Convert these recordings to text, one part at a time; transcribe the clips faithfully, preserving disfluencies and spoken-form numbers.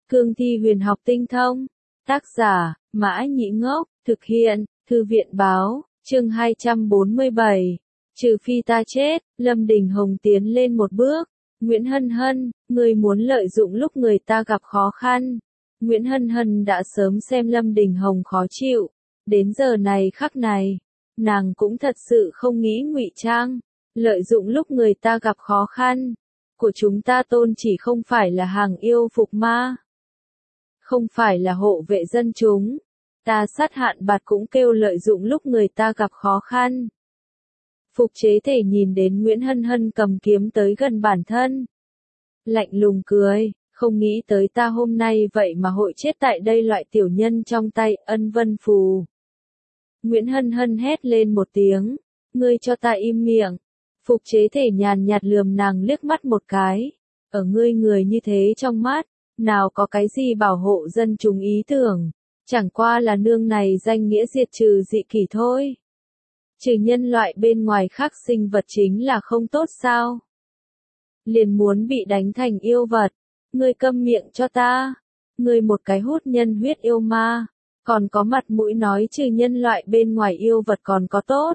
Cương thi huyền học tinh thông. Tác giả, Mã Nhĩ Ngốc, thực hiện, Thư viện báo, chương hai trăm bốn mươi bảy. Trừ phi ta chết, Lâm Đình Hồng tiến lên một bước. Nguyễn Hân Hân, ngươi muốn lợi dụng lúc người ta gặp khó khăn. Nguyễn Hân Hân đã sớm xem Lâm Đình Hồng khó chịu. Đến giờ này khắc này, nàng cũng thật sự không nghĩ ngụy trang. Lợi dụng lúc người ta gặp khó khăn. Của chúng ta tôn chỉ không phải là hàng yêu phục ma. Không phải là hộ vệ dân chúng. Ta sát hạn bạt cũng kêu lợi dụng lúc người ta gặp khó khăn. Phục chế thể nhìn đến Nguyễn Hân Hân cầm kiếm tới gần bản thân. Lạnh lùng cười, không nghĩ tới ta hôm nay vậy mà hội chết tại đây loại tiểu nhân trong tay Ân Vân Phù. Nguyễn Hân Hân hét lên một tiếng, ngươi cho ta im miệng. Phục chế thể nhàn nhạt lườm nàng liếc mắt một cái. Ở ngươi người như thế trong mắt, nào có cái gì bảo hộ dân chúng ý tưởng. Chẳng qua là nương này danh nghĩa diệt trừ dị kỷ thôi. Trừ nhân loại bên ngoài khác sinh vật chính là không tốt sao? Liền muốn bị đánh thành yêu vật. Ngươi câm miệng cho ta. Ngươi một cái hút nhân huyết yêu ma. Còn có mặt mũi nói trừ nhân loại bên ngoài yêu vật còn có tốt.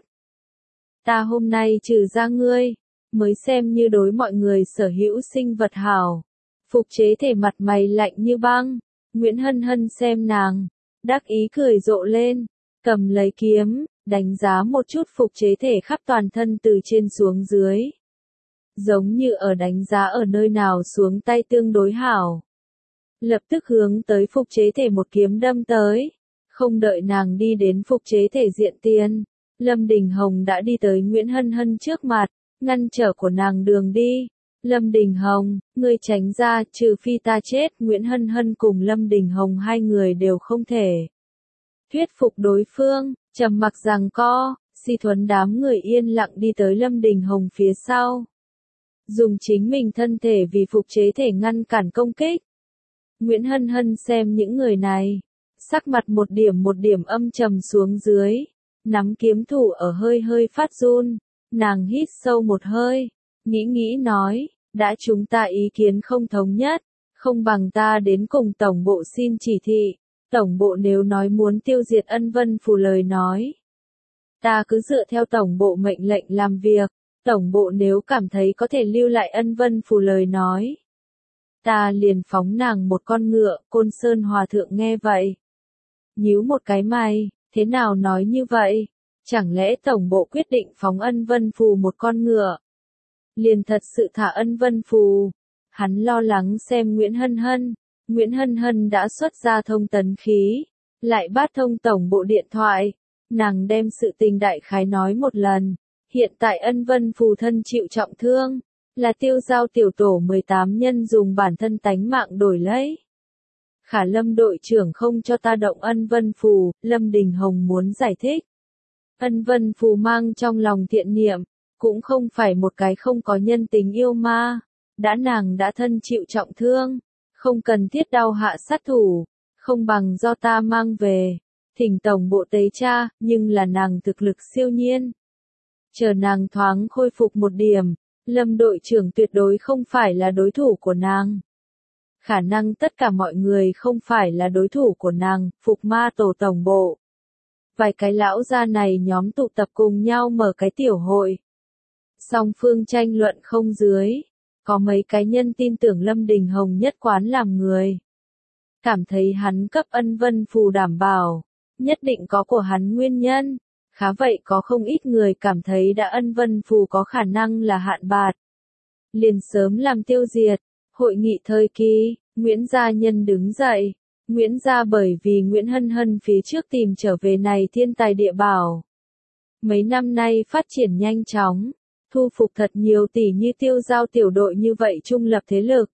Ta hôm nay trừ ra ngươi, mới xem như đối mọi người sở hữu sinh vật hảo. Phục chế thể mặt mày lạnh như băng. Nguyễn Hân Hân xem nàng, đắc ý cười rộ lên, cầm lấy kiếm, đánh giá một chút phục chế thể khắp toàn thân từ trên xuống dưới. Giống như ở đánh giá ở nơi nào xuống tay tương đối hảo. Lập tức hướng tới phục chế thể một kiếm đâm tới. Không đợi nàng đi đến phục chế thể diện tiền. Lâm Đình Hồng đã đi tới Nguyễn Hân Hân trước mặt, ngăn trở của nàng đường đi. Lâm Đình Hồng, ngươi tránh ra, trừ phi ta chết. Nguyễn Hân Hân cùng Lâm Đình Hồng hai người đều không thể thuyết phục đối phương, trầm mặc giằng co. Si Thuấn đám người yên lặng đi tới Lâm Đình Hồng phía sau, dùng chính mình thân thể vì phục chế thể ngăn cản công kích. Nguyễn Hân Hân xem những người này, sắc mặt một điểm một điểm âm trầm xuống dưới, nắm kiếm thủ ở hơi hơi phát run. Nàng hít sâu một hơi, nghĩ nghĩ nói, đã chúng ta ý kiến không thống nhất, không bằng ta đến cùng tổng bộ xin chỉ thị. Tổng bộ nếu nói muốn tiêu diệt Ân Vân Phù lời nói, ta cứ dựa theo tổng bộ mệnh lệnh làm việc. Tổng bộ nếu cảm thấy có thể lưu lại Ân Vân Phù lời nói, ta liền phóng nàng một con ngựa. Côn Sơn Hòa Thượng nghe vậy, nhíu một cái mày, thế nào nói như vậy? Chẳng lẽ tổng bộ quyết định phóng Ân Vân Phù một con ngựa, liền thật sự thả Ân Vân Phù? Hắn lo lắng xem Nguyễn Hân Hân. Nguyễn Hân Hân đã xuất ra thông tấn khí, lại bắt thông tổng bộ điện thoại. Nàng đem sự tình đại khái nói một lần. Hiện tại Ân Vân Phù thân chịu trọng thương, là Tiêu Giao tiểu tổ mười tám nhân dùng bản thân tánh mạng đổi lấy. Khả Lâm đội trưởng không cho ta động Ân Vân Phù. Lâm Đình Hồng muốn giải thích. Ân Vân Phù mang trong lòng thiện niệm, cũng không phải một cái không có nhân tính yêu ma. Đã nàng đã thân chịu trọng thương, không cần thiết đau hạ sát thủ, không bằng do ta mang về, thỉnh tổng bộ tế tra. Nhưng là nàng thực lực siêu nhiên. Chờ nàng thoáng khôi phục một điểm, Lâm đội trưởng tuyệt đối không phải là đối thủ của nàng. Khả năng tất cả mọi người không phải là đối thủ của nàng. Phục ma tổ tổng bộ, vài cái lão gia này nhóm tụ tập cùng nhau mở cái tiểu hội. Song phương tranh luận không dưới, có mấy cái nhân tin tưởng Lâm Đình Hồng nhất quán làm người. Cảm thấy hắn cấp Ân Vân Phù đảm bảo, nhất định có của hắn nguyên nhân. Khá vậy có không ít người cảm thấy đã Ân Vân Phù có khả năng là hạn bạt, liền sớm làm tiêu diệt. Hội nghị thời kỳ, Nguyễn gia nhân đứng dậy. Nguyễn gia bởi vì Nguyễn Hân Hân phía trước tìm trở về này thiên tài địa bảo. Mấy năm nay phát triển nhanh chóng, thu phục thật nhiều tỷ như Tiêu Giao tiểu đội như vậy trung lập thế lực.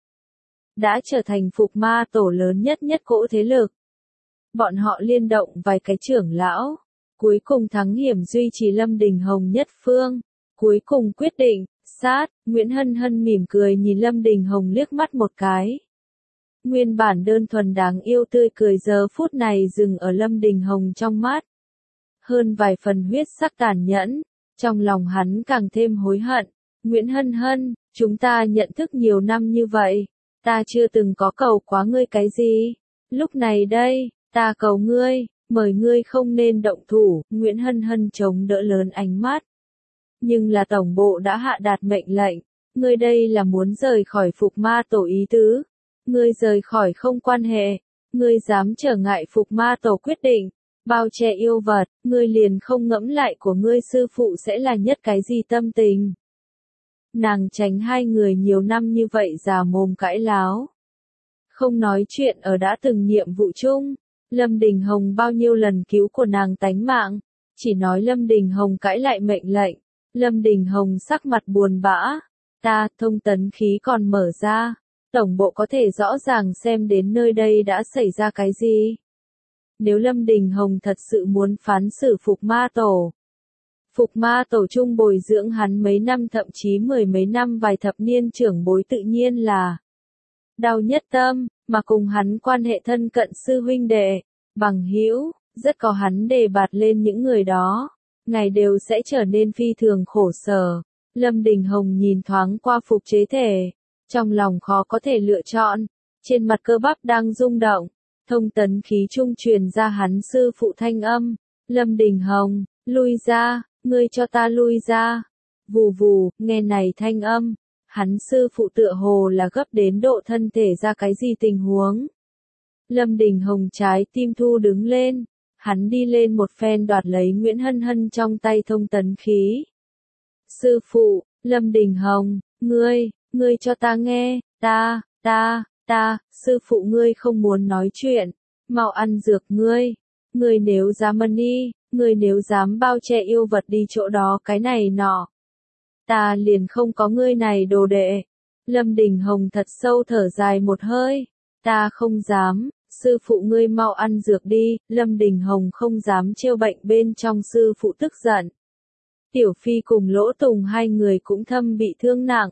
Đã trở thành phục ma tổ lớn nhất nhất cỗ thế lực. Bọn họ liên động vài cái trưởng lão, cuối cùng thắng hiểm duy trì Lâm Đình Hồng nhất phương. Cuối cùng quyết định, sát. Nguyễn Hân Hân mỉm cười nhìn Lâm Đình Hồng liếc mắt một cái. Nguyên bản đơn thuần đáng yêu tươi cười giờ phút này dừng ở Lâm Đình Hồng trong mắt. Hơn vài phần huyết sắc tàn nhẫn, trong lòng hắn càng thêm hối hận. Nguyễn Hân Hân, chúng ta nhận thức nhiều năm như vậy, ta chưa từng có cầu quá ngươi cái gì. Lúc này đây, ta cầu ngươi, mời ngươi không nên động thủ, Nguyễn Hân Hân chống đỡ lớn ánh mắt. Nhưng là tổng bộ đã hạ đạt mệnh lệnh, ngươi đây là muốn rời khỏi Phục Ma Tổ ý tứ. Ngươi rời khỏi không quan hệ, ngươi dám trở ngại Phục Ma Tổ quyết định, bao che yêu vật, ngươi liền không ngẫm lại của ngươi sư phụ sẽ là nhất cái gì tâm tình. Nàng tránh hai người nhiều năm như vậy già mồm cãi láo. Không nói chuyện ở đã từng nhiệm vụ chung, Lâm Đình Hồng bao nhiêu lần cứu của nàng tánh mạng, chỉ nói Lâm Đình Hồng cãi lại mệnh lệnh, Lâm Đình Hồng sắc mặt buồn bã, ta thông tấn khí còn mở ra, tổng bộ có thể rõ ràng xem đến nơi đây đã xảy ra cái gì. Nếu Lâm Đình Hồng thật sự muốn phán xử Phục Ma Tổ, Phục Ma Tổ chung bồi dưỡng hắn mấy năm thậm chí mười mấy năm vài thập niên trưởng bối tự nhiên là đau nhất tâm, mà cùng hắn quan hệ thân cận sư huynh đệ, bằng hữu, rất có hắn đề bạt lên những người đó, ngày đều sẽ trở nên phi thường khổ sở. Lâm Đình Hồng nhìn thoáng qua Phục Chế Thể, trong lòng khó có thể lựa chọn, trên mặt cơ bắp đang rung động, thông tấn khí trung truyền ra hắn sư phụ thanh âm, Lâm Đình Hồng, lui ra, ngươi cho ta lui ra, vù vù, nghe này thanh âm, hắn sư phụ tựa hồ là gấp đến độ thân thể ra cái gì tình huống. Lâm Đình Hồng trái tim thu đứng lên, hắn đi lên một phen đoạt lấy Nguyễn Hân Hân trong tay thông tấn khí. Sư phụ, Lâm Đình Hồng, ngươi, ngươi cho ta nghe, ta, ta, ta, sư phụ ngươi không muốn nói chuyện, mau ăn dược ngươi, ngươi nếu dám mân đi, ngươi nếu dám bao che yêu vật đi chỗ đó cái này nọ. Ta liền không có ngươi này đồ đệ. Lâm Đình Hồng thật sâu thở dài một hơi, ta không dám, sư phụ ngươi mau ăn dược đi, Lâm Đình Hồng không dám trêu bệnh bên trong sư phụ tức giận. Tiểu Phi cùng Lỗ Tùng hai người cũng thâm bị thương nặng.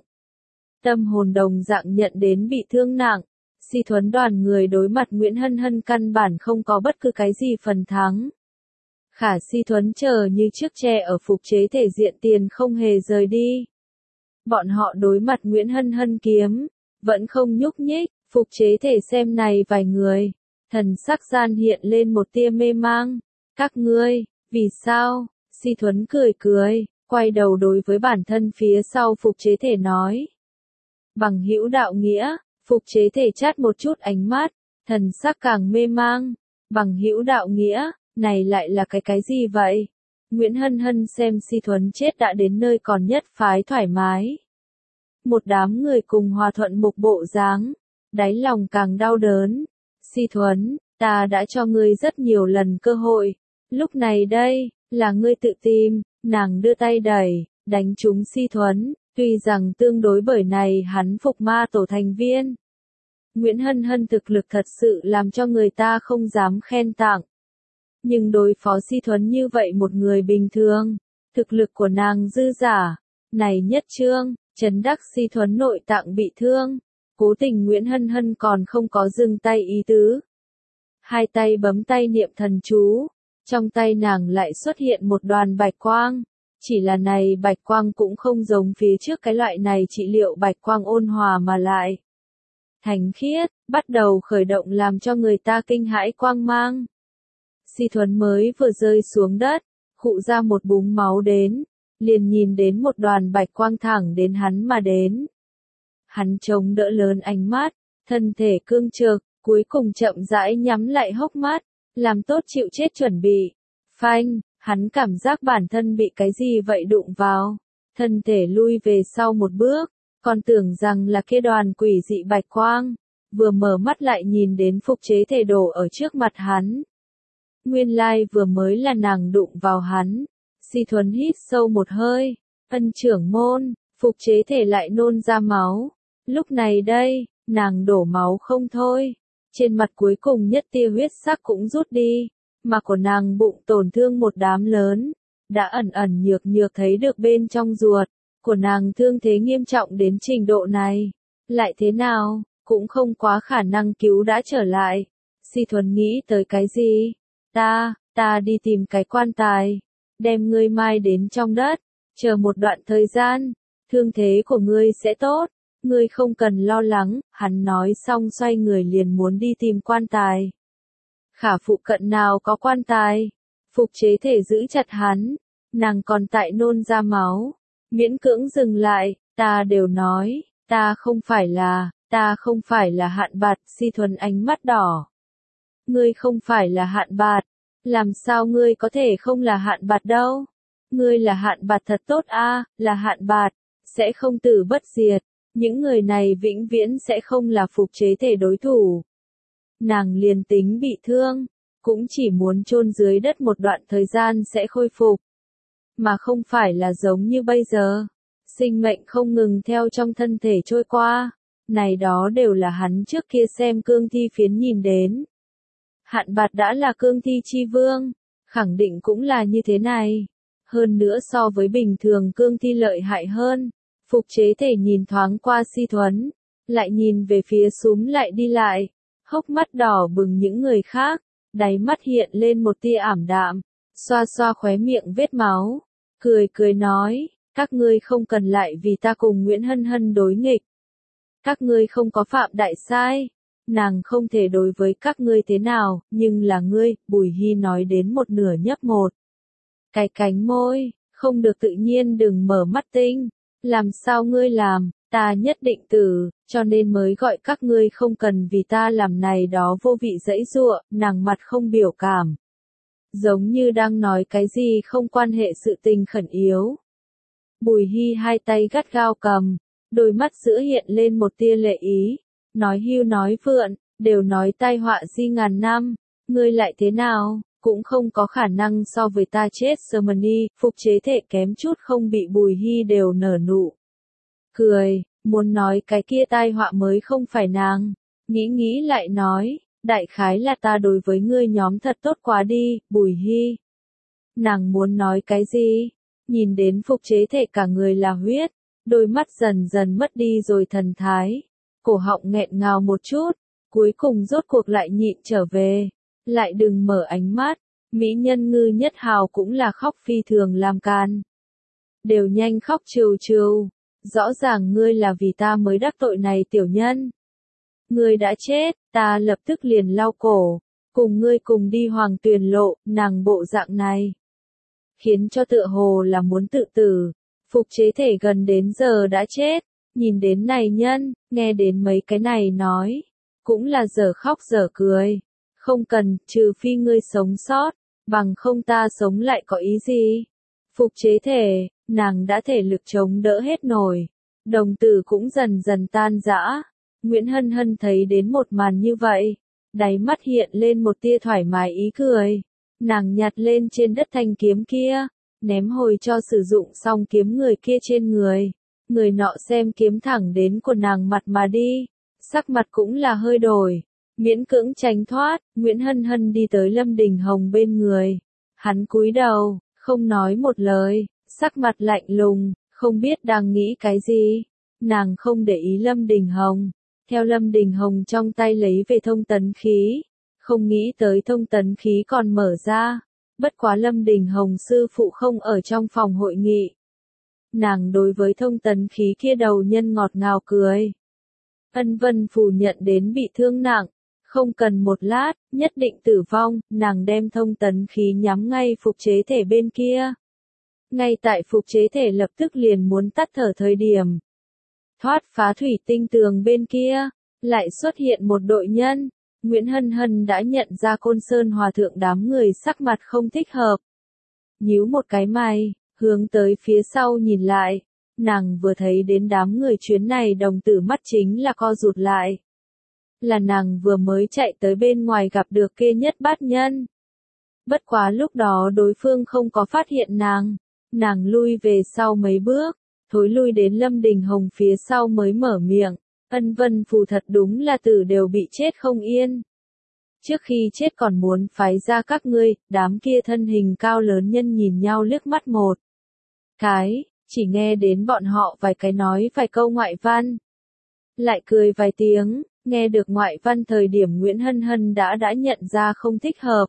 Tâm hồn đồng dạng nhận đến bị thương nặng, Si Thuấn đoàn người đối mặt Nguyễn Hân Hân căn bản không có bất cứ cái gì phần thắng. Khả Si Thuấn chờ như chiếc tre ở Phục Chế Thể diện tiền không hề rời đi. Bọn họ đối mặt Nguyễn Hân Hân kiếm, vẫn không nhúc nhích, Phục Chế Thể xem này vài người, thần sắc gian hiện lên một tia mê mang. Các ngươi, vì sao? Si Thuấn cười cười, quay đầu đối với bản thân phía sau Phục Chế Thể nói. Bằng hữu đạo nghĩa, Phục Chế Thể chát một chút ánh mắt, thần sắc càng mê mang. Bằng hữu đạo nghĩa, này lại là cái cái gì vậy? Nguyễn Hân Hân xem Si Thuấn chết đã đến nơi còn nhất phái thoải mái. Một đám người cùng hòa thuận một bộ dáng, đáy lòng càng đau đớn. Si Thuấn, ta đã cho ngươi rất nhiều lần cơ hội, lúc này đây, là ngươi tự tìm, nàng đưa tay đẩy, đánh trúng Si Thuấn, tuy rằng tương đối bởi này hắn Phục Ma Tổ thành viên. Nguyễn Hân Hân thực lực thật sự làm cho người ta không dám khen tặng. Nhưng đối phó Si Thuấn như vậy một người bình thường, thực lực của nàng dư giả, này nhất trương, trấn đắc Si Thuấn nội tạng bị thương, cố tình Nguyễn Hân Hân còn không có dừng tay ý tứ. Hai tay bấm tay niệm thần chú, trong tay nàng lại xuất hiện một đoàn bạch quang, chỉ là này bạch quang cũng không giống phía trước cái loại này trị liệu bạch quang ôn hòa mà lại thánh khiết, bắt đầu khởi động làm cho người ta kinh hãi quang mang. Si Thuấn mới vừa rơi xuống đất, khụ ra một búng máu đến, liền nhìn đến một đoàn bạch quang thẳng đến hắn mà đến. Hắn chống đỡ lớn ánh mắt, thân thể cương trực, cuối cùng chậm rãi nhắm lại hốc mắt, làm tốt chịu chết chuẩn bị. Phanh, hắn cảm giác bản thân bị cái gì vậy đụng vào, thân thể lui về sau một bước, còn tưởng rằng là kia đoàn quỷ dị bạch quang, vừa mở mắt lại nhìn đến Phục Chế Thể đổ ở trước mặt hắn. Nguyên lai vừa mới là nàng đụng vào hắn. Si Thuấn hít sâu một hơi, ân trưởng môn, Phục Chế Thể lại nôn ra máu. Lúc này đây, nàng đổ máu không thôi, trên mặt cuối cùng nhất tia huyết sắc cũng rút đi, mà của nàng bụng tổn thương một đám lớn, đã ẩn ẩn nhược nhược thấy được bên trong ruột, của nàng thương thế nghiêm trọng đến trình độ này, lại thế nào, cũng không quá khả năng cứu đã trở lại. Si Thuấn nghĩ tới cái gì? Ta, ta đi tìm cái quan tài, đem ngươi mai đến trong đất, chờ một đoạn thời gian, thương thế của ngươi sẽ tốt. ngươi không cần lo lắng, hắn nói xong xoay người liền muốn đi tìm quan tài. Khả phụ cận nào có quan tài? Phục chế thể giữ chặt hắn, nàng còn tại nôn ra máu, miễn cưỡng dừng lại, ta đều nói, ta không phải là, ta không phải là Hạn Bạt, Si Thuần ánh mắt đỏ. Ngươi không phải là Hạn Bạt, làm sao ngươi có thể không là Hạn Bạt đâu? Ngươi là Hạn Bạt thật tốt a, là Hạn Bạt, sẽ không tử bất diệt, những người này vĩnh viễn sẽ không là phục chế thể đối thủ. Nàng liền tính bị thương, cũng chỉ muốn chôn dưới đất một đoạn thời gian sẽ khôi phục, mà không phải là giống như bây giờ, sinh mệnh không ngừng theo trong thân thể trôi qua, này đó đều là hắn trước kia xem cương thi phiến nhìn đến. Hạn Bạt đã là cương thi chi vương, khẳng định cũng là như thế này, hơn nữa so với bình thường cương thi lợi hại hơn. Phục chế thể nhìn thoáng qua Si Thuấn, lại nhìn về phía súm lại đi lại, hốc mắt đỏ bừng những người khác, đáy mắt hiện lên một tia ảm đạm, xoa xoa khóe miệng vết máu, cười cười nói, các ngươi không cần lại vì ta cùng Nguyễn Hân Hân đối nghịch. Các ngươi không có phạm đại sai, nàng không thể đối với các ngươi thế nào, nhưng là ngươi, Bùi Hy nói đến một nửa nhấp một cái cánh môi, không được tự nhiên đừng mở mắt tinh. Làm sao ngươi làm, ta nhất định tử, cho nên mới gọi các ngươi không cần vì ta làm này đó vô vị dãy dụa, nàng mặt không biểu cảm. Giống như đang nói cái gì không quan hệ sự tình khẩn yếu. Bùi Hy hai tay gắt gao cầm, đôi mắt giữa hiện lên một tia lệ ý, nói hưu nói vượn, đều nói tai họa di ngàn năm, ngươi lại thế nào? Cũng không có khả năng so với ta chết Germany, phục chế thể kém chút không bị Bùi Hy đều nở nụ. Cười, muốn nói cái kia tai họa mới không phải nàng, nghĩ nghĩ lại nói, đại khái là ta đối với ngươi nhóm thật tốt quá đi, Bùi Hy. Nàng muốn nói cái gì? Nhìn đến phục chế thể cả người là huyết, đôi mắt dần dần mất đi rồi thần thái, cổ họng nghẹn ngào một chút, cuối cùng rốt cuộc lại nhịn trở về. Lại đừng mở ánh mắt, mỹ nhân ngư nhất hào cũng là khóc phi thường làm can. Đều nhanh khóc trừ trừ, rõ ràng ngươi là vì ta mới đắc tội này tiểu nhân. Ngươi đã chết, ta lập tức liền lau cổ, cùng ngươi cùng đi hoàng tuyền lộ, nàng bộ dạng này. Khiến cho tựa hồ là muốn tự tử, phục chế thể gần đến giờ đã chết, nhìn đến này nhân, nghe đến mấy cái này nói, cũng là giờ khóc giờ cười. Không cần, trừ phi ngươi sống sót, bằng không ta sống lại có ý gì. Phục chế thể, nàng đã thể lực chống đỡ hết nổi. Đồng tử cũng dần dần tan rã. Nguyễn Hân Hân thấy đến một màn như vậy. Đáy mắt hiện lên một tia thoải mái ý cười. Nàng nhặt lên trên đất thanh kiếm kia. Ném hồi cho sử dụng xong kiếm người kia trên người. Người nọ xem kiếm thẳng đến của nàng mặt mà đi. Sắc mặt cũng là hơi đổi. Miễn cưỡng tránh thoát, Nguyễn Hân Hân đi tới Lâm Đình Hồng bên người. Hắn cúi đầu, không nói một lời, sắc mặt lạnh lùng, không biết đang nghĩ cái gì. Nàng không để ý Lâm Đình Hồng, theo Lâm Đình Hồng trong tay lấy về thông tấn khí. Không nghĩ tới thông tấn khí còn mở ra, bất quá Lâm Đình Hồng sư phụ không ở trong phòng hội nghị. Nàng đối với thông tấn khí kia đầu nhân ngọt ngào cười. Ân Vân phủ nhận đến bị thương nặng. Không cần một lát, nhất định tử vong, nàng đem thông tấn khí nhắm ngay phục chế thể bên kia. Ngay tại phục chế thể lập tức liền muốn tắt thở thời điểm. Thoát phá thủy tinh tường bên kia, lại xuất hiện một đội nhân. Nguyễn Hân Hân đã nhận ra Côn Sơn Hòa Thượng đám người sắc mặt không thích hợp. Nhíu một cái mày, hướng tới phía sau nhìn lại. Nàng vừa thấy đến đám người chuyến này đồng tử mắt chính là co rụt lại. Là nàng vừa mới chạy tới bên ngoài gặp được kia nhất bát nhân. Bất quá lúc đó đối phương không có phát hiện nàng. Nàng lui về sau mấy bước, thối lui đến Lâm Đình Hồng phía sau mới mở miệng. Ân Vân phù thật đúng là tử đều bị chết không yên. Trước khi chết còn muốn phái ra các ngươi, đám kia thân hình cao lớn nhân nhìn nhau liếc mắt một cái, chỉ nghe đến bọn họ vài cái nói vài câu ngoại văn. Lại cười vài tiếng. Nghe được ngoại văn thời điểm Nguyễn Hân Hân đã đã nhận ra không thích hợp.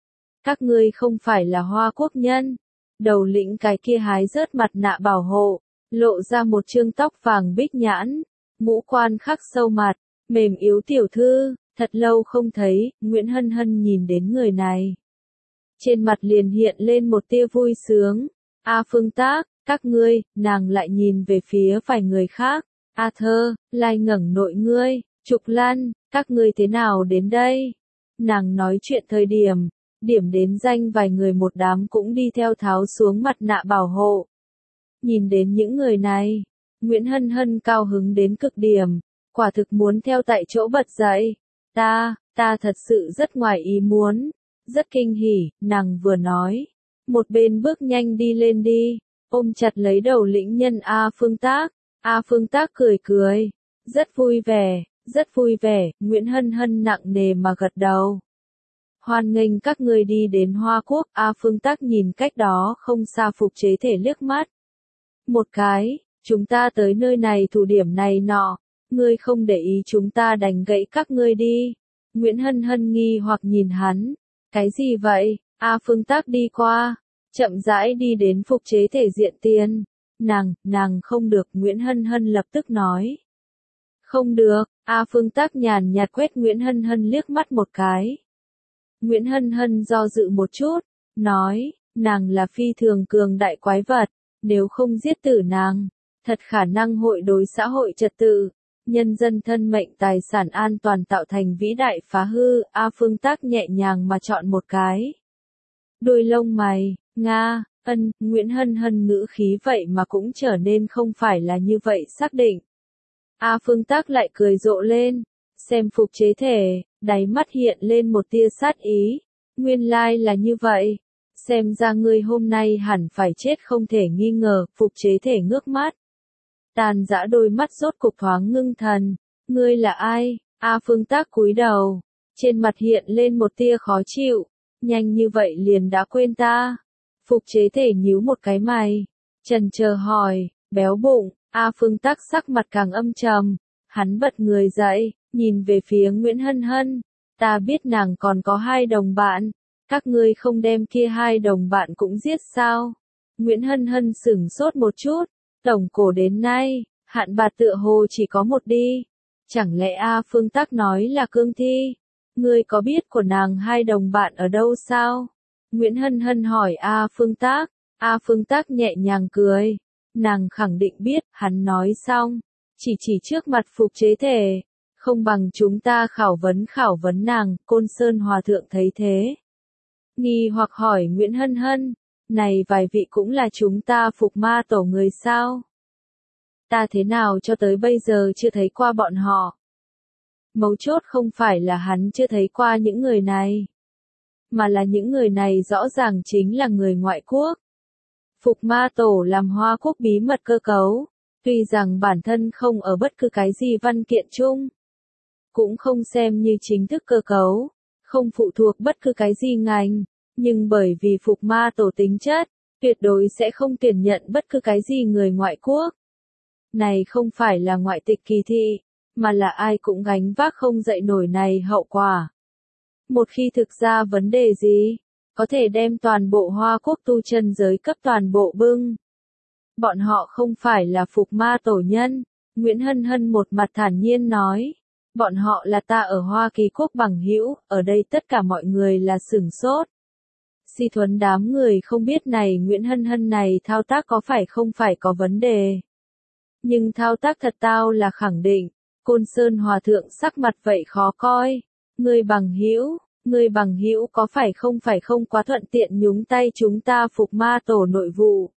Các ngươi không phải là Hoa Quốc nhân. Đầu lĩnh cái kia hái rớt mặt nạ bảo hộ, lộ ra một trương tóc vàng bích nhãn. ngũ quan khắc sâu mặt, mềm yếu tiểu thư, thật lâu không thấy, Nguyễn Hân Hân nhìn đến người này. Trên mặt liền hiện lên một tia vui sướng. A Phương Tác, các ngươi, nàng lại nhìn về phía vài người khác. A Thơ, Lai ngẩng nội ngươi, Trục Lan, các ngươi thế nào đến đây? Nàng nói chuyện thời điểm, điểm đến danh vài người một đám cũng đi theo tháo xuống mặt nạ bảo hộ. Nhìn đến những người này, Nguyễn Hân Hân cao hứng đến cực điểm, quả thực muốn theo tại chỗ bật dậy. Ta, ta thật sự rất ngoài ý muốn, rất kinh hỉ, nàng vừa nói. Một bên bước nhanh đi lên đi, ôm chặt lấy đầu lĩnh nhân A Phương Tác. A Phương Tác cười cười, rất vui vẻ, rất vui vẻ, Nguyễn Hân Hân nặng nề mà gật đầu. Hoan nghênh các ngươi đi đến Hoa Quốc, A Phương Tác nhìn cách đó không xa Phục Chế Thể liếc mắt. Một cái, chúng ta tới nơi này thủ điểm này nọ, ngươi không để ý chúng ta đánh gãy các ngươi đi. Nguyễn Hân Hân nghi hoặc nhìn hắn, cái gì vậy? A Phương Tác đi qua, chậm rãi đi đến Phục Chế Thể diện tiền. Nàng, nàng không được, Nguyễn Hân Hân lập tức nói. Không được, A Phương Tác nhàn nhạt quét Nguyễn Hân Hân liếc mắt một cái. Nguyễn Hân Hân do dự một chút, nói, nàng là phi thường cường đại quái vật, nếu không giết tử nàng, thật khả năng hội đối xã hội trật tự, nhân dân thân mệnh tài sản an toàn tạo thành vĩ đại phá hư. A Phương Tác nhẹ nhàng mà chọn một cái. Đôi lông mày, Nga, ân, Nguyễn Hân Hân ngữ khí vậy mà cũng trở nên không phải là như vậy xác định. A Phương Tác lại cười rộ lên, xem Phục Chế Thể, đáy mắt hiện lên một tia sát ý. Nguyên lai là như vậy, xem ra ngươi hôm nay hẳn phải chết không thể nghi ngờ. Phục Chế Thể ngước mắt, tàn dã đôi mắt rốt cục thoáng ngưng thần. Ngươi là ai? A Phương Tác cúi đầu, trên mặt hiện lên một tia khó chịu, nhanh như vậy liền đã quên ta. Phục Chế Thể nhíu một cái mày, chần chờ hỏi, béo bụng. A Phương Tác sắc mặt càng âm trầm, hắn bật người dậy, nhìn về phía Nguyễn Hân Hân. Ta biết nàng còn có hai đồng bạn, các ngươi không đem kia hai đồng bạn cũng giết sao? Nguyễn Hân Hân sửng sốt một chút, tổng cổ đến nay, hạn bạt tựa hồ chỉ có một đi. Chẳng lẽ A Phương Tác nói là cương thi? Ngươi có biết của nàng hai đồng bạn ở đâu sao? Nguyễn Hân Hân hỏi A Phương Tác. A Phương Tác nhẹ nhàng cười. Nàng khẳng định biết, hắn nói xong, chỉ chỉ trước mặt Phục Chế Thể, không bằng chúng ta khảo vấn khảo vấn nàng. Côn Sơn Hòa Thượng thấy thế, nghi hoặc hỏi Nguyễn Hân Hân, này vài vị cũng là chúng ta Phục Ma Tổ người sao? Ta thế nào cho tới bây giờ chưa thấy qua bọn họ? Mấu chốt không phải là hắn chưa thấy qua những người này, mà là những người này rõ ràng chính là người ngoại quốc. Phục Ma Tổ làm Hoa Quốc bí mật cơ cấu, tuy rằng bản thân không ở bất cứ cái gì văn kiện chung, cũng không xem như chính thức cơ cấu, không phụ thuộc bất cứ cái gì ngành, nhưng bởi vì Phục Ma Tổ tính chất, tuyệt đối sẽ không tuyển nhận bất cứ cái gì người ngoại quốc. Này không phải là ngoại tịch kỳ thị, mà là ai cũng gánh vác không dậy nổi này hậu quả. Một khi thực ra vấn đề gì, có thể đem toàn bộ Hoa Quốc tu chân giới cấp toàn bộ bưng. Bọn họ không phải là Phục Ma Tổ nhân, Nguyễn Hân Hân một mặt thản nhiên nói. Bọn họ là ta ở Hoa Kỳ Quốc bằng hữu, ở đây tất cả mọi người là sửng sốt. Si thuấn đám người không biết này Nguyễn Hân Hân này thao tác có phải không phải có vấn đề. Nhưng thao tác thật tao là khẳng định. Côn Sơn Hòa Thượng sắc mặt vậy khó coi. Người bằng hữu, người bằng hữu có phải không phải không quá thuận tiện nhúng tay chúng ta Phục Ma Tổ nội vụ.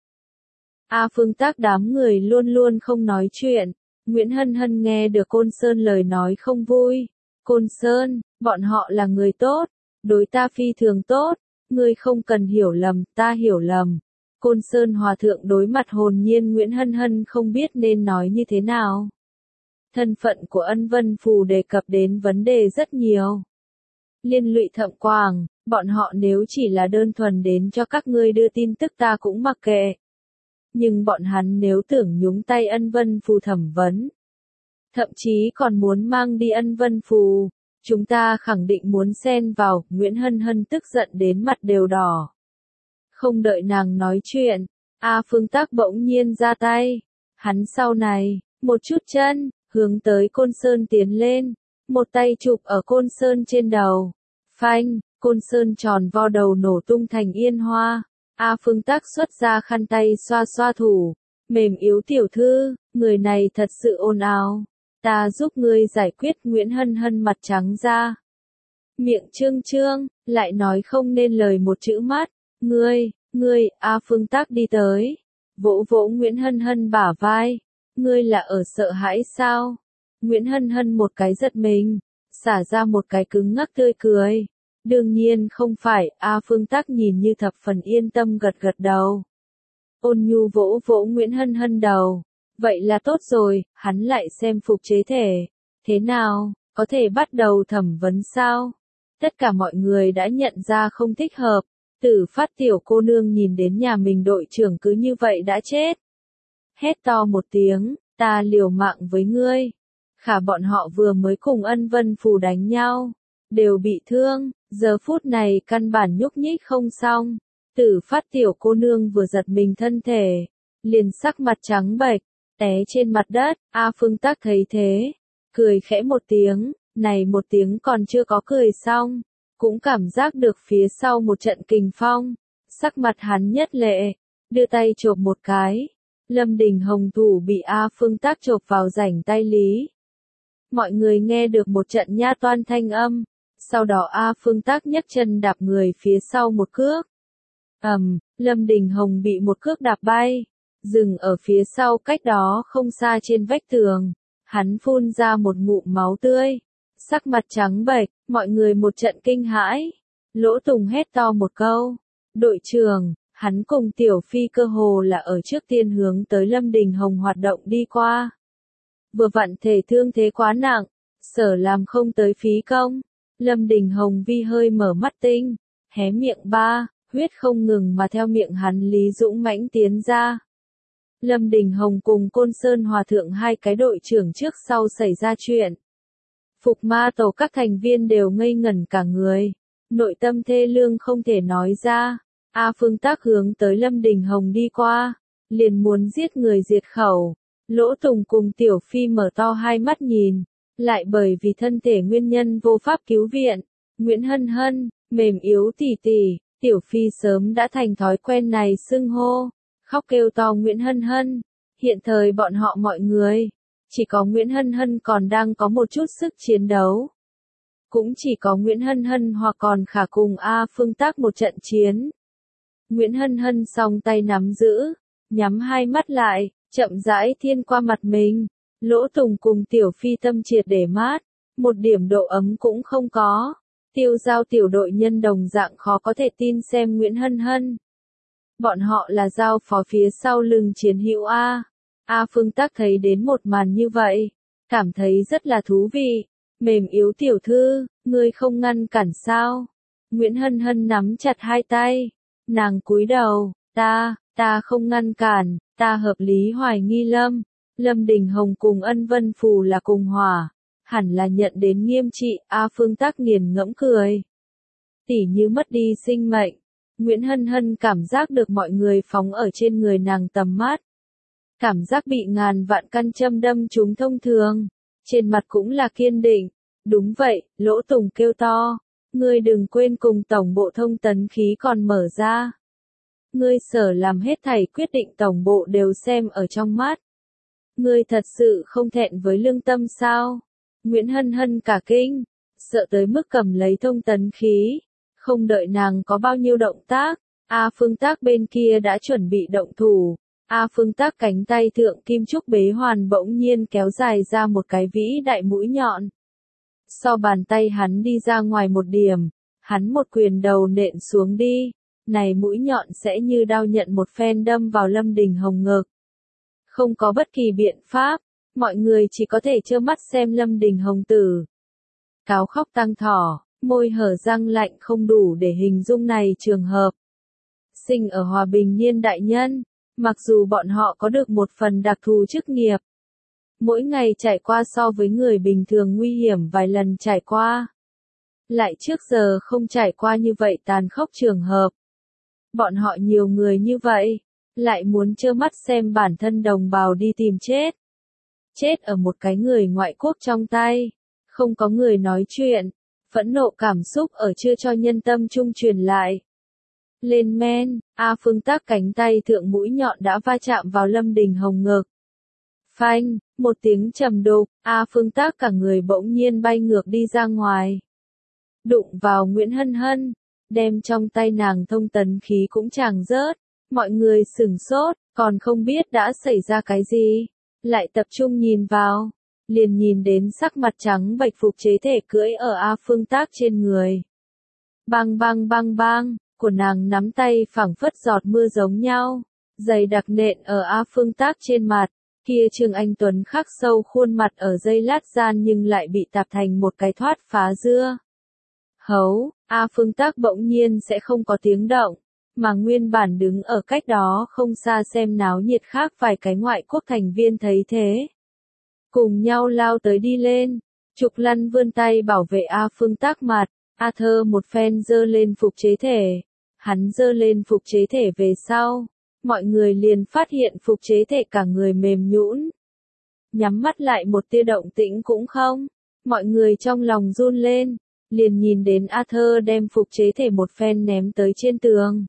A Phương Tác đám người luôn luôn không nói chuyện. Nguyễn Hân Hân nghe được Côn Sơn lời nói không vui. Côn Sơn, bọn họ là người tốt, đối ta phi thường tốt, ngươi không cần hiểu lầm, ta hiểu lầm. Côn Sơn Hòa Thượng đối mặt hồn nhiên Nguyễn Hân Hân không biết nên nói như thế nào. Thân phận của Ân Vân Phù đề cập đến vấn đề rất nhiều. Liên lụy Thậm Quảng, bọn họ nếu chỉ là đơn thuần đến cho các ngươi đưa tin tức ta cũng mặc kệ. Nhưng bọn hắn nếu tưởng nhúng tay Ân Vân Phù thẩm vấn, thậm chí còn muốn mang đi Ân Vân Phù, chúng ta khẳng định muốn xen vào. Nguyễn Hân Hân tức giận đến mặt đều đỏ. Không đợi nàng nói chuyện, A Phương Tác bỗng nhiên ra tay. Hắn sau này, một chút chân, hướng tới Côn Sơn tiến lên, một tay chụp ở Côn Sơn trên đầu. Phanh, Côn Sơn tròn vo đầu nổ tung thành yên hoa. A Phương Tắc xuất ra khăn tay xoa xoa thủ, mềm yếu tiểu thư, người này thật sự ồn ào. Ta giúp ngươi giải quyết. Nguyễn Hân Hân mặt trắng ra. Miệng trương trương, lại nói không nên lời một chữ mắt. Ngươi, ngươi, A Phương Tắc đi tới. Vỗ vỗ Nguyễn Hân Hân bả vai. Ngươi là ở sợ hãi sao? Nguyễn Hân Hân một cái giật mình, xả ra một cái cứng ngắc tươi cười. Đương nhiên không phải. A Phương Tắc nhìn như thập phần yên tâm gật gật đầu. Ôn nhu vỗ vỗ Nguyễn Hân Hân đầu. Vậy là tốt rồi, hắn lại xem phục chế thể. Thế nào, có thể bắt đầu thẩm vấn sao? Tất cả mọi người đã nhận ra không thích hợp. Tử Phát tiểu cô nương nhìn đến nhà mình đội trưởng cứ như vậy đã chết. Hét to một tiếng, ta liều mạng với ngươi. Khả bọn họ vừa mới cùng Ân Vân Phù đánh nhau, đều bị thương, giờ phút này căn bản nhúc nhích không xong. Tử Phát tiểu cô nương vừa giật mình thân thể, liền sắc mặt trắng bệch, té trên mặt đất. A Phương Tắc thấy thế, cười khẽ một tiếng, này một tiếng còn chưa có cười xong, cũng cảm giác được phía sau một trận kình phong, sắc mặt hắn nhất lệ, đưa tay chộp một cái. Lâm Đình Hồng thủ bị A Phương Tắc chộp vào rảnh tay lý. Mọi người nghe được một trận nha toan thanh âm, sau đó A Phương Tắc nhấc chân đạp người phía sau một cước. Ầm, um, Lâm Đình Hồng bị một cước đạp bay, dừng ở phía sau cách đó không xa trên vách tường. Hắn phun ra một ngụm máu tươi, sắc mặt trắng bệch, mọi người một trận kinh hãi. Lỗ Tùng hét to một câu, đội trưởng. Hắn cùng Tiểu Phi cơ hồ là ở trước tiên hướng tới Lâm Đình Hồng hoạt động đi qua. Vừa vặn thể thương thế quá nặng, sở làm không tới phí công. Lâm Đình Hồng vi hơi mở mắt tinh, hé miệng ba, huyết không ngừng mà theo miệng hắn Lý Dũng mãnh tiến ra. Lâm Đình Hồng cùng Côn Sơn Hòa Thượng hai cái đội trưởng trước sau xảy ra chuyện. Phục ma tổ các thành viên đều ngây ngẩn cả người, nội tâm thê lương không thể nói ra. A Phương Tắc hướng tới Lâm Đình Hồng đi qua, liền muốn giết người diệt khẩu. Lỗ Tùng cùng Tiểu Phi mở to hai mắt nhìn, lại bởi vì thân thể nguyên nhân vô pháp cứu viện. Nguyễn Hân Hân, mềm yếu tỉ tỉ, Tiểu Phi sớm đã thành thói quen này xưng hô, khóc kêu to Nguyễn Hân Hân. Hiện thời bọn họ mọi người, chỉ có Nguyễn Hân Hân còn đang có một chút sức chiến đấu. Cũng chỉ có Nguyễn Hân Hân hoặc còn khả cùng A Phương Tắc một trận chiến. Nguyễn Hân Hân song tay nắm giữ, nhắm hai mắt lại, chậm rãi thiên qua mặt mình. Lỗ Tùng cùng Tiểu Phi tâm triệt để mát, một điểm độ ấm cũng không có. Tiêu giao tiểu đội nhân đồng dạng khó có thể tin xem Nguyễn Hân Hân. Bọn họ là giao phó phía sau lưng chiến hữu A. A Phương Tắc thấy đến một màn như vậy, cảm thấy rất là thú vị. Mềm yếu tiểu thư, ngươi không ngăn cản sao? Nguyễn Hân Hân nắm chặt hai tay. Nàng cúi đầu, ta, ta không ngăn cản, ta hợp lý hoài nghi Lâm. Lâm Đình Hồng cùng Ân Vân Phù là cùng hỏa, hẳn là nhận đến nghiêm trị. A Phương Tắc nghiền ngẫm cười. Tỉ như mất đi sinh mệnh. Nguyễn Hân Hân cảm giác được mọi người phóng ở trên người nàng tầm mắt. Cảm giác bị ngàn vạn căn châm đâm trúng thông thường. Trên mặt cũng là kiên định. Đúng vậy, Lỗ Tùng kêu to. Ngươi đừng quên cùng tổng bộ thông tấn khí còn mở ra. Ngươi sở làm hết thảy quyết định tổng bộ đều xem ở trong mắt. Ngươi thật sự không thẹn với lương tâm sao? Nguyễn Hân Hân cả kinh, sợ tới mức cầm lấy thông tấn khí. Không đợi nàng có bao nhiêu động tác, A Phương Tắc bên kia đã chuẩn bị động thủ. A Phương Tắc cánh tay thượng kim trúc bế hoàn bỗng nhiên kéo dài ra một cái vĩ đại mũi nhọn. So bàn tay hắn đi ra ngoài một điểm, hắn một quyền đầu nện xuống đi, này mũi nhọn sẽ như đao nhận một phen đâm vào Lâm Đình Hồng ngực. Không có bất kỳ biện pháp, mọi người chỉ có thể trơ mắt xem Lâm Đình Hồng tử. Cáo khóc tăng thỏ, môi hở răng lạnh không đủ để hình dung này trường hợp. Sinh ở hòa bình niên đại nhân, mặc dù bọn họ có được một phần đặc thù chức nghiệp. Mỗi ngày trải qua so với người bình thường nguy hiểm vài lần trải qua. Lại trước giờ không trải qua như vậy tàn khốc trường hợp. Bọn họ nhiều người như vậy, lại muốn trơ mắt xem bản thân đồng bào đi tìm chết. chết ở một cái người ngoại quốc trong tay. Không có người nói chuyện, phẫn nộ cảm xúc ở chưa cho nhân tâm trung truyền lại. Lên men, A Phương Tắc cánh tay thượng mũi nhọn đã va chạm vào Lâm Đình Hồng ngực. Phanh, một tiếng trầm đục, A Phương Tắc cả người bỗng nhiên bay ngược đi ra ngoài. Đụng vào Nguyễn Hân Hân, đem trong tay nàng thông tấn khí cũng tràng rớt. Mọi người sửng sốt, còn không biết đã xảy ra cái gì. Lại tập trung nhìn vào, liền nhìn đến sắc mặt trắng bệch phục chế thể cưỡi ở A Phương Tắc trên người. Bang bang bang bang, của nàng nắm tay phảng phất giọt mưa giống nhau, dày đặc nện ở A Phương Tắc trên mặt. Kia Trương Anh Tuấn khắc sâu khuôn mặt ở giây lát gian nhưng lại bị tạp thành một cái thoát phá dưa. Hấu, A Phương Tắc bỗng nhiên sẽ không có tiếng động, mà nguyên bản đứng ở cách đó không xa xem náo nhiệt khác vài cái ngoại quốc thành viên thấy thế. Cùng nhau lao tới đi lên, Trục Lăn vươn tay bảo vệ A Phương Tắc mặt, A Thơ một phen giơ lên phục chế thể. Hắn giơ lên phục chế thể về sau, mọi người liền phát hiện phục chế thể cả người mềm nhũn. Nhắm mắt lại một tia động tĩnh cũng không, mọi người trong lòng run lên, liền nhìn đến A Thơ đem phục chế thể một phen ném tới trên tường.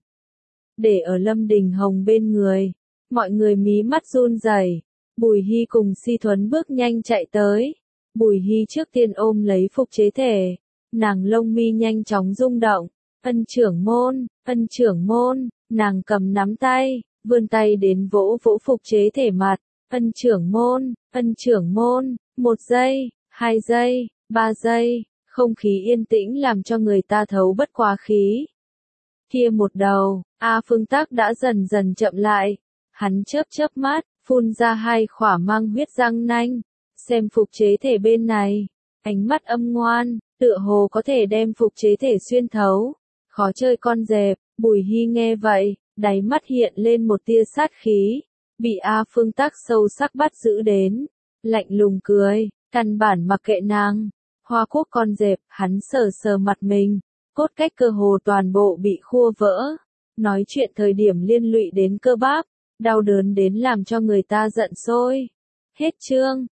Để ở Lâm Đình Hồng bên người, mọi người mí mắt run rẩy. Bùi Hy cùng Si Thuấn bước nhanh chạy tới. Bùi Hy trước tiên ôm lấy phục chế thể, nàng lông mi nhanh chóng rung động. Ân trưởng môn, ân trưởng môn, nàng cầm nắm tay, vươn tay đến vỗ vỗ phục chế thể mặt. Ân trưởng môn, ân trưởng môn, một giây, hai giây, ba giây, không khí yên tĩnh làm cho người ta thấu bất quá khí. Kia một đầu, A Phương Tắc đã dần dần chậm lại, hắn chớp chớp mắt, phun ra hai khỏa mang huyết răng nanh, xem phục chế thể bên này, ánh mắt âm ngoan, tựa hồ có thể đem phục chế thể xuyên thấu. Khó chơi con dẹp, Bùi Hy nghe vậy, đáy mắt hiện lên một tia sát khí, bị A Phương Tắc sâu sắc bắt giữ đến, lạnh lùng cười, căn bản mặc kệ nàng. Hoa Quốc con dẹp, hắn sờ sờ mặt mình, cốt cách cơ hồ toàn bộ bị khua vỡ, nói chuyện thời điểm liên lụy đến cơ bắp, đau đớn đến làm cho người ta giận sôi. Hết chương.